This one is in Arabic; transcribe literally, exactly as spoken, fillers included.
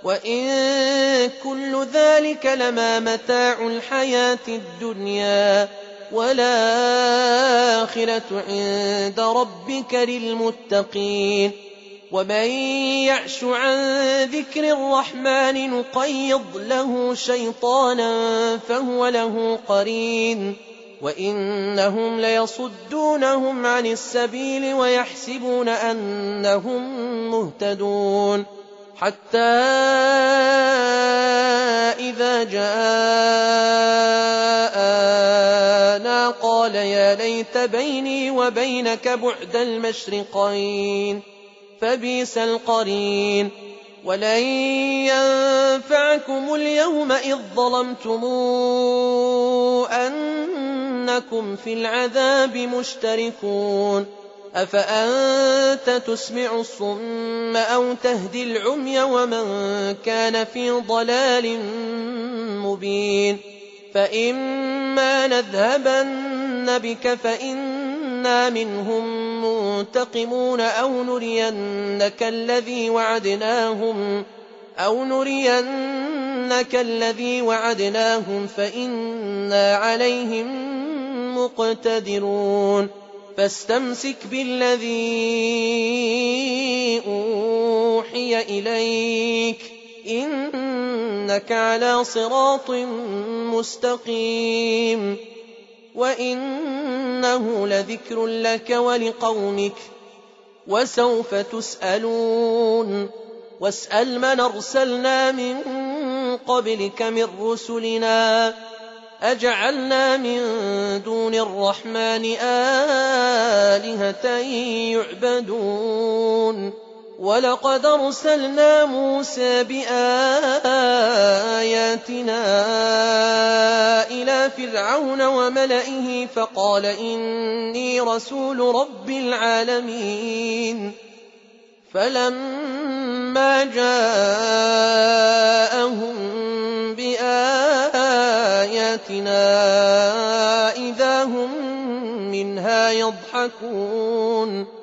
وإن كل ذلك لما متاع الحياة الدنيا والآخرة عند ربك للمتقين ومن يعش عن ذكر الرحمن نقيض له شيطانا فهو له قرين وإنهم ليصدونهم عن السبيل ويحسبون أنهم مهتدون حتى إذا جاءنا قال يا ليت بيني وبينك بعد المشرقين فبئس القرين ولن ينفعكم اليوم إذ ظلمتم أنكم في العذاب مشتركون أفأنت تسمع الصم أو تهدي العمي ومن كان في ضلال مبين فإما نذهبن بك فإنا منهم منتقمون أو نرينك الذي وعدناهم أو نرينك الذي وعدناهم فإنا عليهم مقتدرون فاستمسك بالذي أوحي إليك إنك على صراط مستقيم وإنه لذكر لك ولقومك وسوف تسألون واسأل من أرسلنا من قبلك من رسلنا أجعلنا من دون الرحمن آلهة يعبدون ولقد أرسلنا موسى بآياتنا إلى فرعون وملئه فقال إني رسول رب العالمين فلما جاءهم بآياتنا إذا هم منها يضحكون